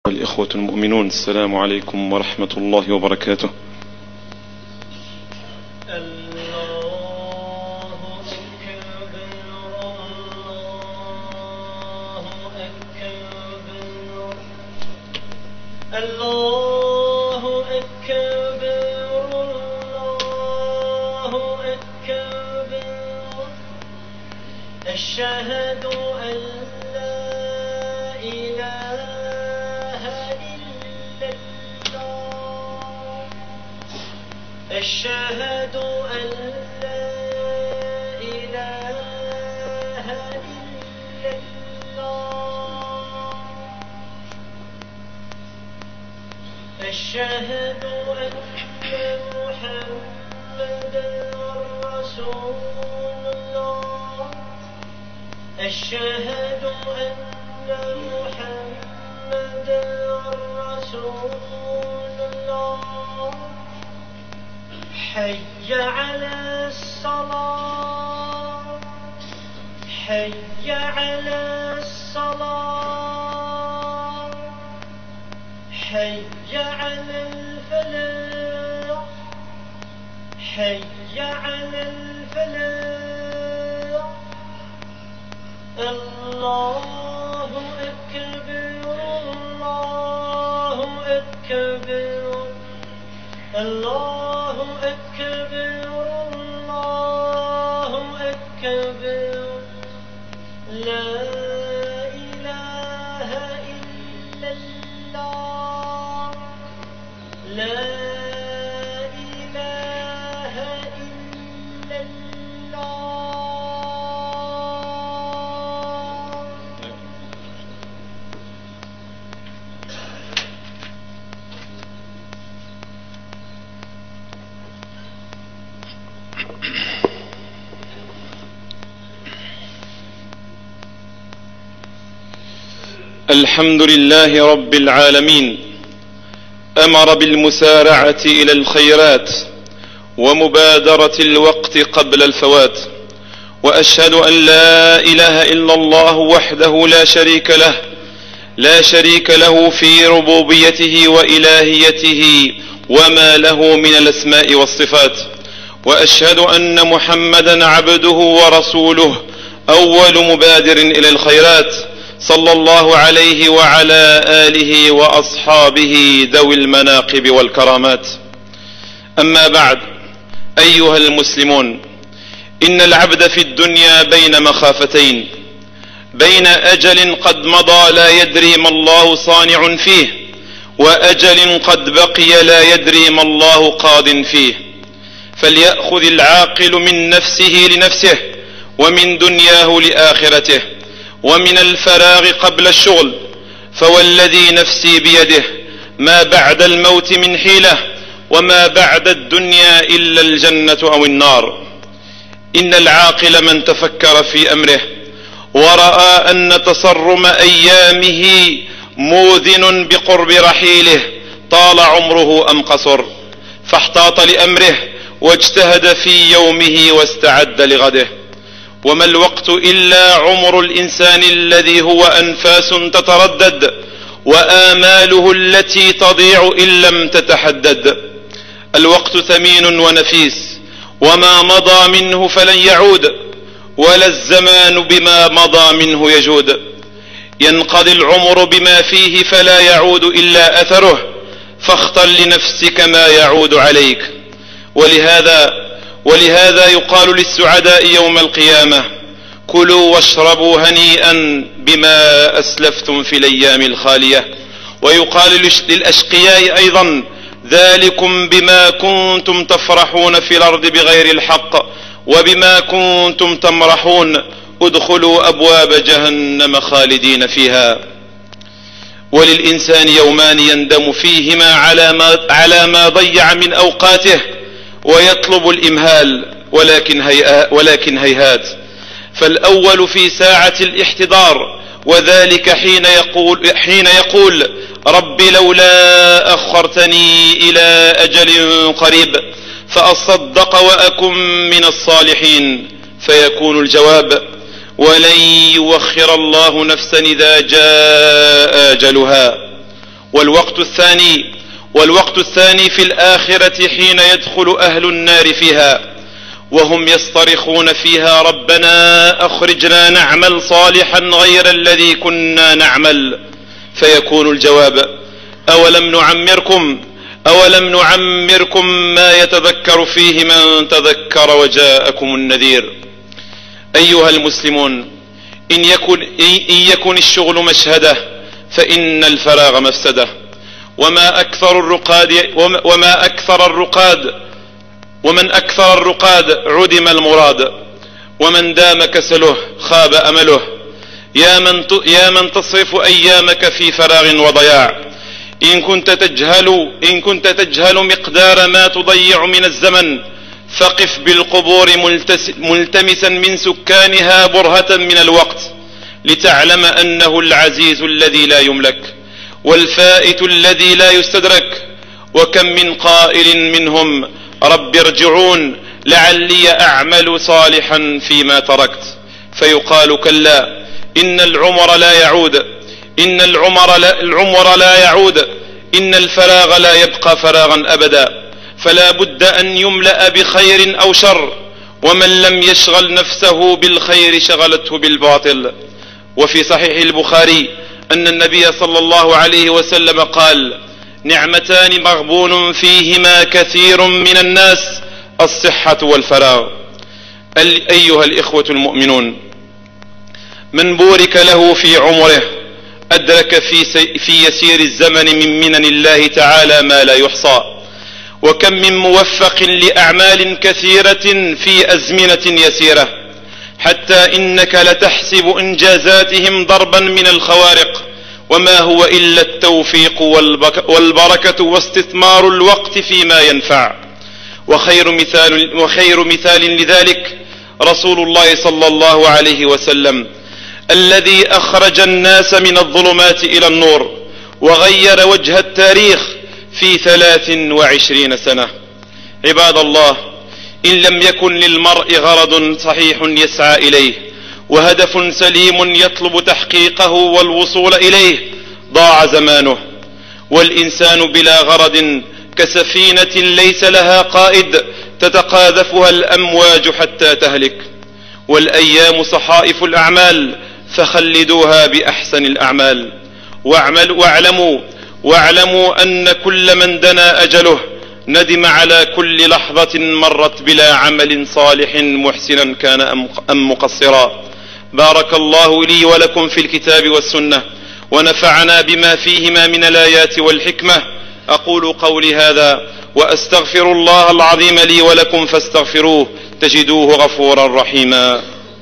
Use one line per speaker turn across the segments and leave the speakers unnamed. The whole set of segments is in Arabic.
الإخوة المؤمنون، السلام عليكم ورحمة الله وبركاته.
أشهد أن لا إله إلا الله أشهد أن لا إله إلا الله أشهد أن محمدا رسول الله أشهد أن محمدا رسول الله حي على الصلاة حي على الصلاة حي على الفلاح حي على الفلاح الله أكبر الله أكبر الله أكبر الله أكبر لا إله إلا الله لا إله إلا الله.
الحمد لله رب العالمين، أمر بالمسارعة إلى الخيرات ومبادرة الوقت قبل الفوات، وأشهد أن لا إله إلا الله وحده لا شريك له في ربوبيته وإلهيته وما له من الأسماء والصفات، وأشهد أن محمدا عبده ورسوله أول مبادر إلى الخيرات، صلى الله عليه وعلى آله وأصحابه ذوي المناقب والكرامات. أما بعد، أيها المسلمون، إن العبد في الدنيا بين مخافتين، بين أجل قد مضى لا يدري ما الله صانع فيه، وأجل قد بقي لا يدري ما الله قاض فيه. فليأخذ العاقل من نفسه لنفسه، ومن دنياه لآخرته، ومن الفراغ قبل الشغل، فوالذي نفسي بيده ما بعد الموت من حيلة، وما بعد الدنيا إلا الجنة أو النار. إن العاقل من تفكر في أمره ورأى أن تصرم أيامه موذن بقرب رحيله، طال عمره أم قصر، فاحتاط لأمره واجتهد في يومه واستعد لغده. وما الوقت إلا عمر الإنسان الذي هو أنفاس تتردد، وآماله التي تضيع إن لم تتحدد. الوقت ثمين ونفيس، وما مضى منه فلن يعود، ولا الزمان بما مضى منه يجود. ينقضي العمر بما فيه فلا يعود إلا أثره، فاختر لنفسك ما يعود عليك. ولهذا يقال للسعداء يوم القيامة: كلوا واشربوا هنيئا بما أسلفتم في الأيام الخالية. ويقال للأشقياء أيضا: ذلكم بما كنتم تفرحون في الأرض بغير الحق، وبما كنتم تمرحون، ادخلوا أبواب جهنم خالدين فيها. وللإنسان يومان يندم فيهما على ما ضيع من أوقاته، ويطلب الإمهال، ولكن هيهات. فالأول في ساعة الاحتضار، وذلك حين يقول: رب لولا أخرتني إلى أجل قريب فأصدق وأكن من الصالحين، فيكون الجواب: ولن يوخر الله نفسا إذا جاء أجلها. والوقت الثاني في الآخرة حين يدخل أهل النار فيها وهم يصطرخون فيها ربنا أخرجنا نعمل صالحا غير الذي كنا نعمل، فيكون الجواب أولم نعمركم ما يتذكر فيه من تذكر وجاءكم النذير. أيها المسلمون، إن يكن الشغل مشهدة فإن الفراغ مفسدة، ومن أكثر الرقاد عدم المراد، ومن دام كسله خاب أمله. يا من تصرف أيامك في فراغ وضياع، إن كنت تجهل مقدار ما تضيع من الزمن فقف بالقبور ملتمسا من سكانها برهة من الوقت، لتعلم أنه العزيز الذي لا يملك والفائت الذي لا يستدرك. وكم من قائل منهم رب ارجعون لعلي أعمل صالحا فيما تركت، فيقال كلا إن العمر لا يعود، إن الفراغ لا يبقى فراغا أبدا، فلا بد أن يملأ بخير أو شر، ومن لم يشغل نفسه بالخير شغلته بالباطل. وفي صحيح البخاري أن النبي صلى الله عليه وسلم قال نعمتان مغبون فيهما كثير من الناس، الصحة والفراغ. أيها الإخوة المؤمنون، من بورك له في عمره أدرك في يسير الزمن من منن الله تعالى ما لا يحصى، وكم من موفق لأعمال كثيرة في أزمنة يسيرة، حتى إنك لتحسب إنجازاتهم ضربا من الخوارق، وما هو إلا التوفيق والبركة واستثمار الوقت فيما ينفع. وخير مثال لذلك رسول الله صلى الله عليه وسلم، الذي أخرج الناس من الظلمات إلى النور وغير وجه التاريخ في 23 سنة. عباد الله، إن لم يكن للمرء غرض صحيح يسعى إليه وهدف سليم يطلب تحقيقه والوصول إليه ضاع زمانه. والإنسان بلا غرض كسفينة ليس لها قائد تتقاذفها الأمواج حتى تهلك. والأيام صحائف الأعمال فخلدوها بأحسن الأعمال. واعلموا أن كل من دنا أجله ندم على كل لحظة مرت بلا عمل صالح محسنا كان أم مقصرا. بارك الله لي ولكم في الكتاب والسنة، ونفعنا بما فيهما من الآيات والحكمة. أقول قولي هذا وأستغفر الله العظيم لي ولكم فاستغفروه تجدوه غفورا رحيما.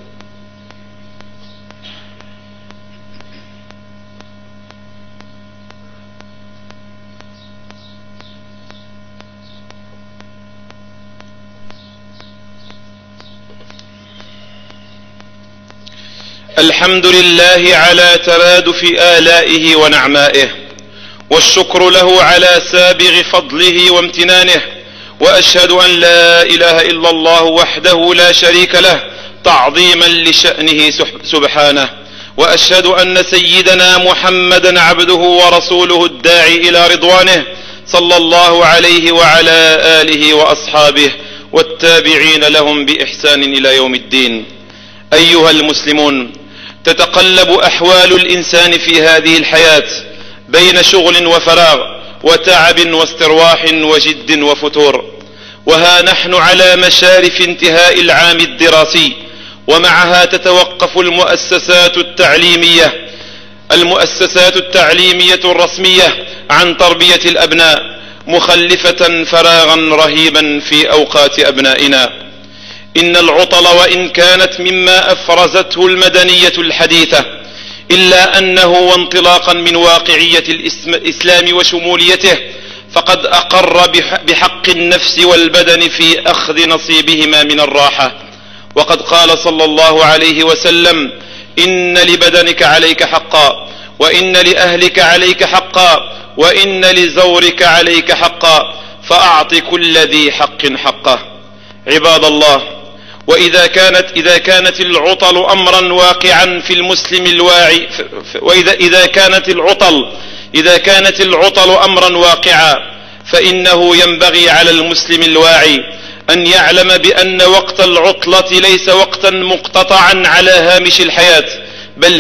الحمد لله على ترادف آلائه ونعمائه، والشكر له على سابغ فضله وامتنانه، وأشهد أن لا إله إلا الله وحده لا شريك له تعظيما لشأنه سبحانه، وأشهد أن سيدنا محمدا عبده ورسوله الداعي إلى رضوانه صلى الله عليه وعلى آله وأصحابه والتابعين لهم بإحسان إلى يوم الدين. أيها المسلمون، تتقلب أحوال الإنسان في هذه الحياة بين شغل وفراغ وتعب واسترواح وجد وفتور، وها نحن على مشارف انتهاء العام الدراسي، ومعها تتوقف المؤسسات التعليمية الرسمية عن تربية الأبناء، مخلفة فراغا رهيبا في أوقات أبنائنا. إن العطل وإن كانت مما أفرزته المدنية الحديثة، إلا أنه وانطلاقا من واقعية الإسلام وشموليته فقد أقر بحق النفس والبدن في أخذ نصيبهما من الراحة. وقد قال صلى الله عليه وسلم: إن لبدنك عليك حقا، وإن لأهلك عليك حقا، وإن لزورك عليك حقا، فأعط كل ذي حق حقه. عباد الله، وإذا كانت العطل أمرا واقعا في المسلم الواعي، وإذا كانت العطل إذا كانت العطل أمرا واقعا فإنه ينبغي على المسلم الواعي أن يعلم بأن وقت العطلة ليس وقتا مقتطعا على هامش الحياة، بل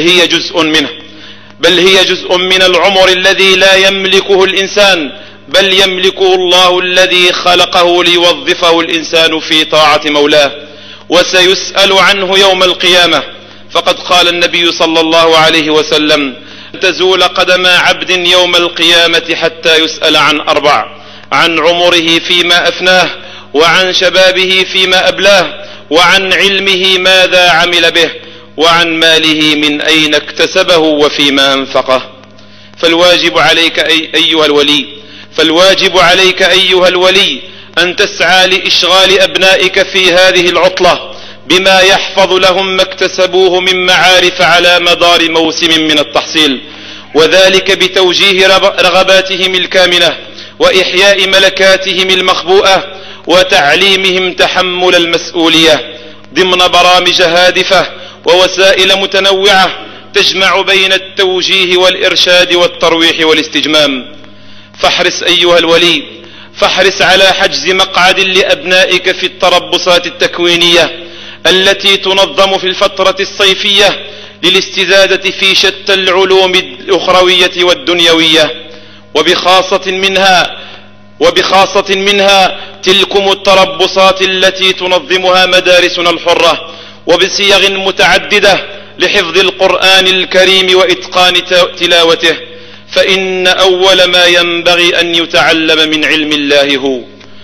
هي جزء من العمر الذي لا يملكه الإنسان، بل يملكه الله الذي خلقه ليوظفه الإنسان في طاعة مولاه، وسيسأل عنه يوم القيامة. فقد قال النبي صلى الله عليه وسلم: تزول قدم عبد يوم القيامة حتى يسأل عن 4، عن عمره فيما أفناه، وعن شبابه فيما أبلاه، وعن علمه ماذا عمل به، وعن ماله من أين اكتسبه وفيما أنفقه. فالواجب عليك أيها الولي أن تسعى لإشغال أبنائك في هذه العطلة بما يحفظ لهم ما اكتسبوه من معارف على مدار موسم من التحصيل، وذلك بتوجيه رغباتهم الكامنة وإحياء ملكاتهم المخبوءة وتعليمهم تحمل المسؤولية ضمن برامج هادفة ووسائل متنوعة تجمع بين التوجيه والإرشاد والترويح والاستجمام. فاحرص أيها الولي، فاحرص على حجز مقعد لأبنائك في التربصات التكوينية التي تنظم في الفترة الصيفية للاستزادة في شتى العلوم الأخروية والدنيوية، وبخاصة منها تلكم التربصات التي تنظمها مدارسنا الحرة وبصيغ متعددة لحفظ القرآن الكريم وإتقان تلاوته، فإن أول ما ينبغي أن يتعلم من علم الله هو.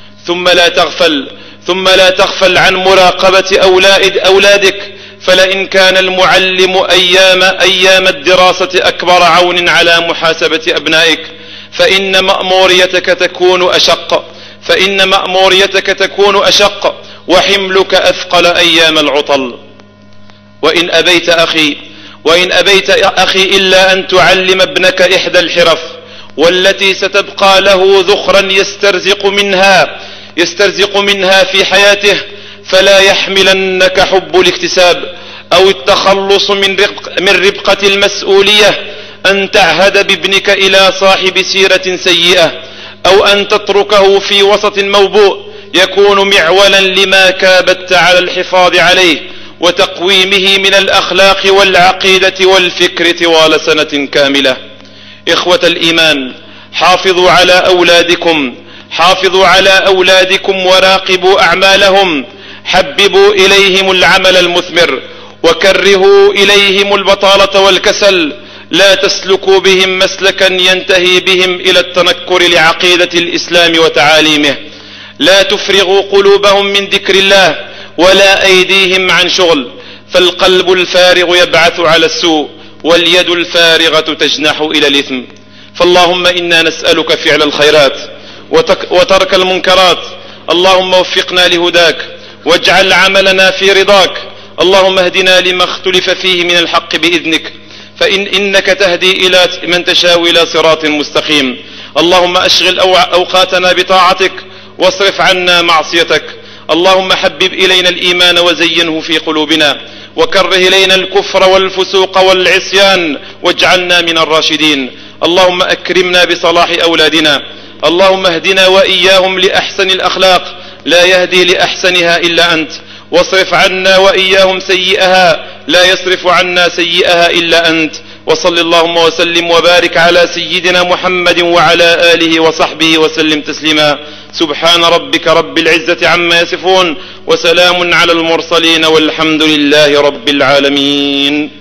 ثم لا تغفل عن مراقبة أولادك، فلئن كان المعلم أيام الدراسة أكبر عون على محاسبة أبنائك فإن مأموريتك تكون أشق وحملك أثقل أيام العطل. وإن أبيت أخي إلا أن تعلم ابنك إحدى الحرف والتي ستبقى له ذخرا يسترزق منها في حياته، فلا يحملنك حب الاكتساب أو التخلص من ربقة المسؤولية أن تعهد بابنك إلى صاحب سيرة سيئة، أو أن تتركه في وسط موبوء يكون معولا لما كابدت على الحفاظ عليه وتقويمه من الأخلاق والعقيدة والفكر طوال سنة كاملة. إخوة الإيمان، حافظوا على أولادكم وراقبوا أعمالهم، حببوا إليهم العمل المثمر وكرهوا إليهم البطالة والكسل، لا تسلكوا بهم مسلكا ينتهي بهم إلى التنكر لعقيدة الإسلام وتعاليمه، لا تفرغوا قلوبهم من ذكر الله ولا أيديهم عن شغل، فالقلب الفارغ يبعث على السوء واليد الفارغة تجنح إلى الإثم. فاللهم إنا نسألك فعل الخيرات وترك المنكرات، اللهم وفقنا لهداك واجعل عملنا في رضاك، اللهم اهدنا لما اختلف فيه من الحق بإذنك، إنك تهدي إلى من تشاء إلى صراط مستقيم. اللهم أشغل أوقاتنا بطاعتك واصرف عنا معصيتك، اللهم حبب إلينا الإيمان وزينه في قلوبنا، وكره إلينا الكفر والفسوق والعصيان واجعلنا من الراشدين. اللهم أكرمنا بصلاح أولادنا، اللهم اهدنا وإياهم لأحسن الأخلاق لا يهدي لأحسنها إلا أنت، واصرف عنا وإياهم سيئها لا يصرف عنا سيئها إلا أنت. وصل اللهم وسلم وبارك على سيدنا محمد وعلى آله وصحبه وسلم تسليما. سبحان ربك رب العزة عما يصفون، وسلام على المرسلين، والحمد لله رب العالمين.